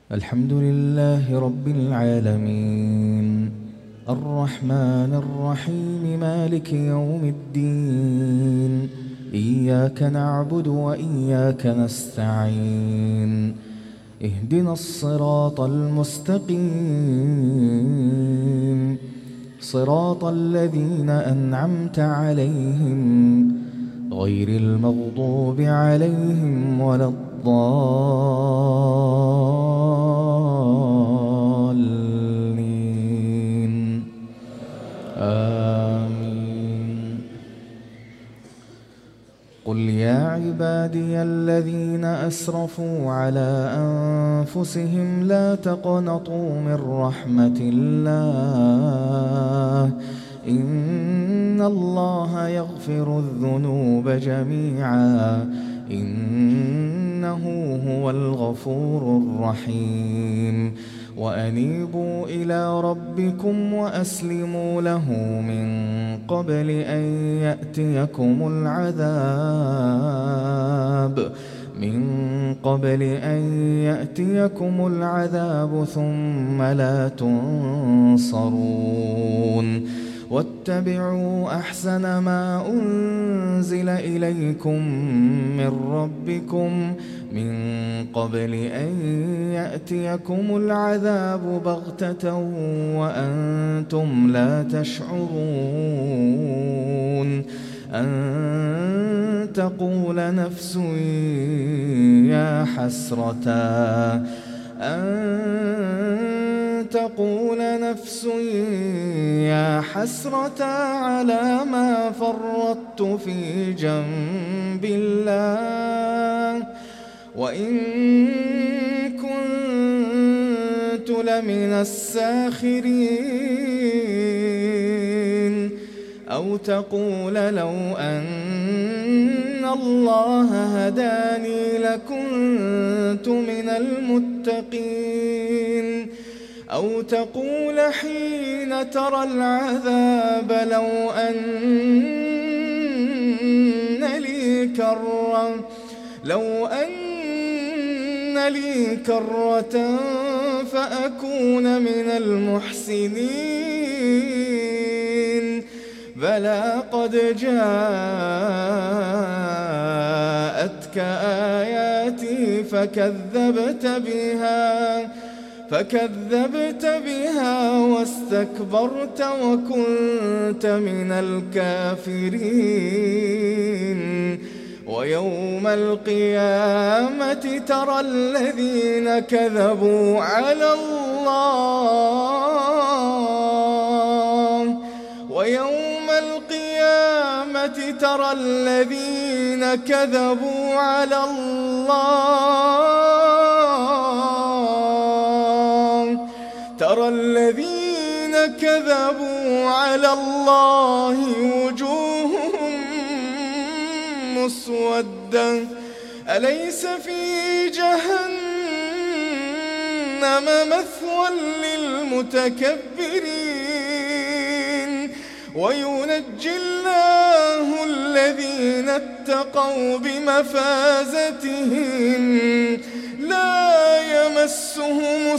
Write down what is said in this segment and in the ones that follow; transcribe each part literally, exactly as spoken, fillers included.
الحمد لله رب العالمين الرحمن الرحيم مالك يوم الدين إياك نعبد وإياك نستعين اهدنا الصراط المستقيم صراط الذين أنعمت عليهم غير المغضوب عليهم ولا الضالين آمين. قل يا عبادي الذين أسرفوا على أنفسهم لا تقنطوا من رحمة الله إن الله يغفر الذنوب جميعا إنه هو الغفور الرحيم وأنيبوا إلى ربكم وأسلموا له من قبل أن يأتيكم العذاب من قبل أن يأتيكم العذاب ثم لا تنصرون واتبعوا أحسن ما أنزل إليكم من ربكم من قبل أن يأتيكم العذاب بغتة وأنتم لا تشعرون أن تقول نفس يا حسرة أن تقول نفس يا حسرة على ما فرطت في جنب الله وإن كنت لمن الساخرين أو تقول لو أن الله هداني لكنت من المتقين أو تقول حين ترى العذاب لو أن لي كرة لو أن لي كرة فأكون من المحسنين بلى قد جاءتك آياتي فكذبت بها فكذبت بها واستكبرت وكنت من الكافرين ويوم القيامة ترى الذين كذبوا على الله ويوم القيامة ترى الذين كذبوا على الله ترى الذين كذبوا على الله وجوههم مسودة أليس في جهنم مثوى للمتكبرين وينجي الله الذين اتقوا بمفازتهم لا يمسهم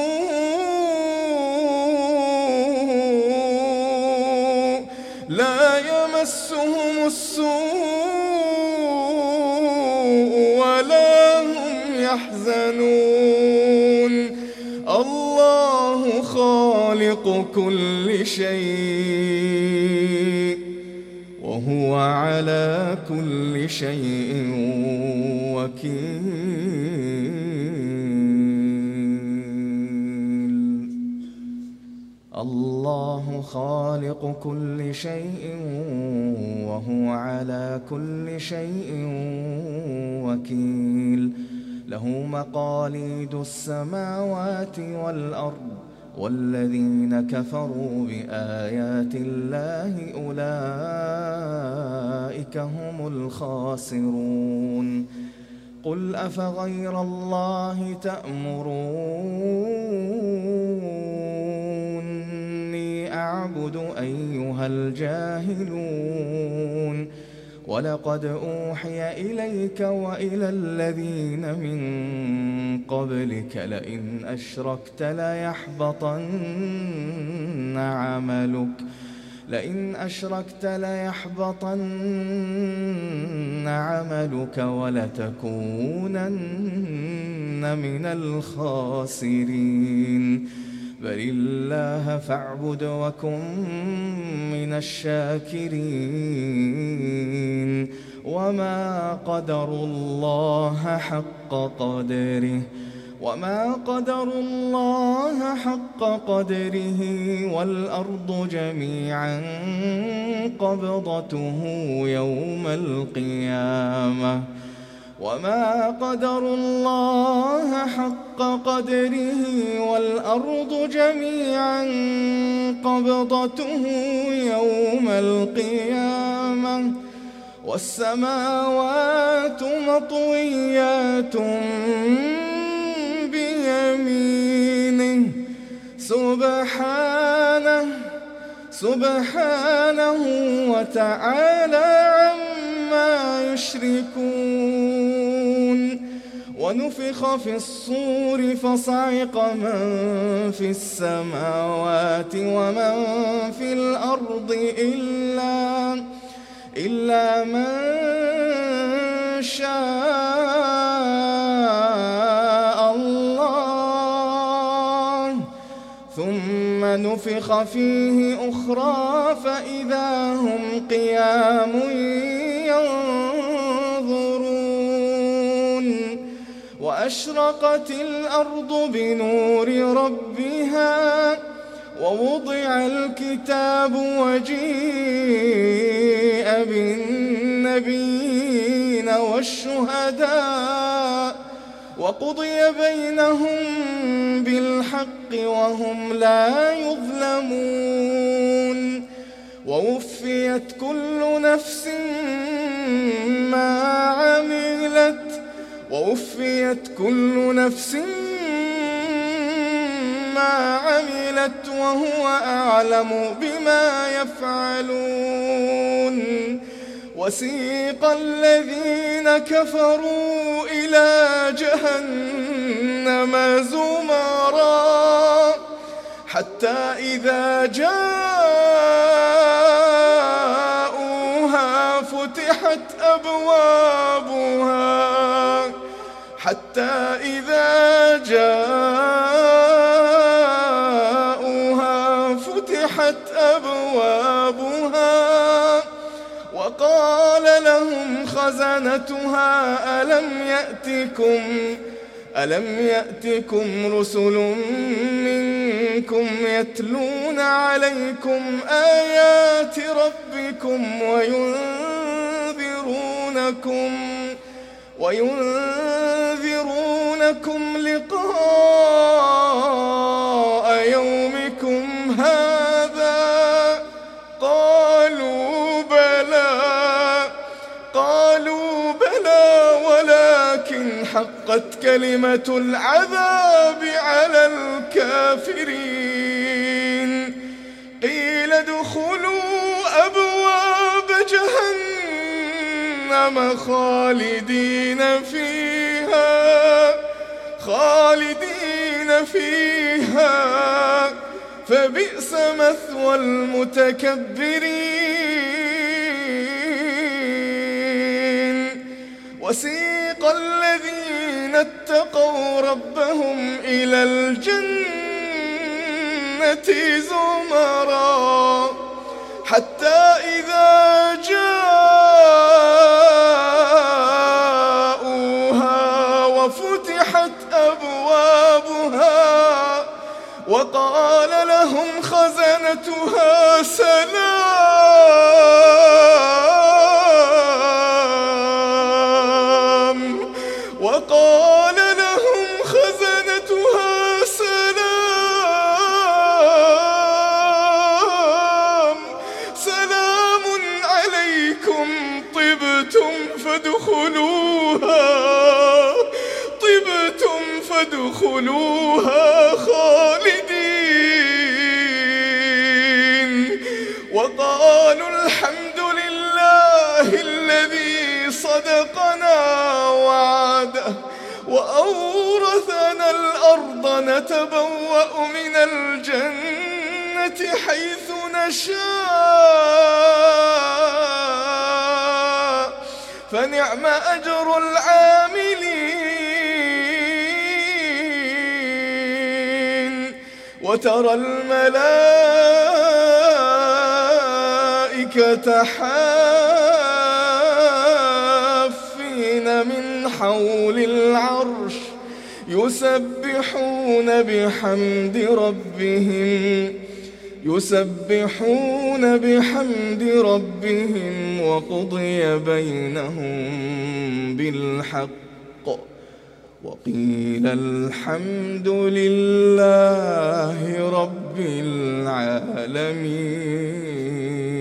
السوء لا يمسهم السوء ولا هم يحزنون الله خالق كل شيء وهو على كل شيء وكيل الله خالق كل شيء وهو على كل شيء وكيل له مقاليد السماوات والأرض والذين كفروا بآيات الله أولئك هم الخاسرون قل أفغير الله تأمروني أعبد أيها الجاهلون ولقد أوحي إليك وإلى الذين من قبلك لئن أشركت ليحبطن عملك لئن أشركت ليحبطن عملك ولتكونن من الخاسرين بل الله فاعبد وكن من الشاكرين وما قدروا الله حق قدره وما قدروا الله حق قدره والأرض جميعا قبضته يوم القيامة وما قدروا الله حق قدره والأرض جميعا قبضته يوم القيامة والسماوات مطويات بيمينه سبحانه سبحانه وتعالى عما يشركون ونفخ في الصور فصعق من في السماوات ومن في الأرض إلا إلا من شاء الله ثم نفخ فيه أخرى فإذا هم قيام ينظرون وأشرقت الأرض بنور ربها ووضع الكتاب وجيء بالنبيين والشهداء وقضي بينهم بالحق وهم لا يظلمون ووفيت كل نفس ما عملت ووفيت كل نفس ما عملت وهو أعلم بما يفعلون وسيق الذين كفروا إلى جهنم زمرا حتى إذا جاءوها فتحت أبوابها حتى إذا جاءوها فتحت أبوابها وقال لهم خزنتها ألم يأتكم ألم يأتكم رسل منكم يتلون عليكم آيات ربكم وينذرونكم وينذرونكم لقاء يومكم هذا قالوا بلى قالوا بلى ولكن حقت كلمة العذاب على الكافرين قيل ادخلوا أبواب جهنم خالدين فيها خالدين فيها فبئس مثوى المتكبرين وسيق الذين اتقوا ربهم إلى الجنة زمرا حتى إذا جاءوها وفتحت أبوابها وقال لهم خزنتها سلام وقال لهم خزنتها سلام سلام عليكم طبتم فادخلوها طبتم فادخلوها خالدين وقالوا الحمد لله الذي صدقنا وعده وأورثنا الأرض نتبوأ من الجنة حيث نشاء فنعم أجر العاملين. وترى الملائكة حافين من حول العرش يسبحون بحمد ربهم يسبحون بحمد ربهم وقضي بينهم بالحق وقيل الحمد لله رب العالمين.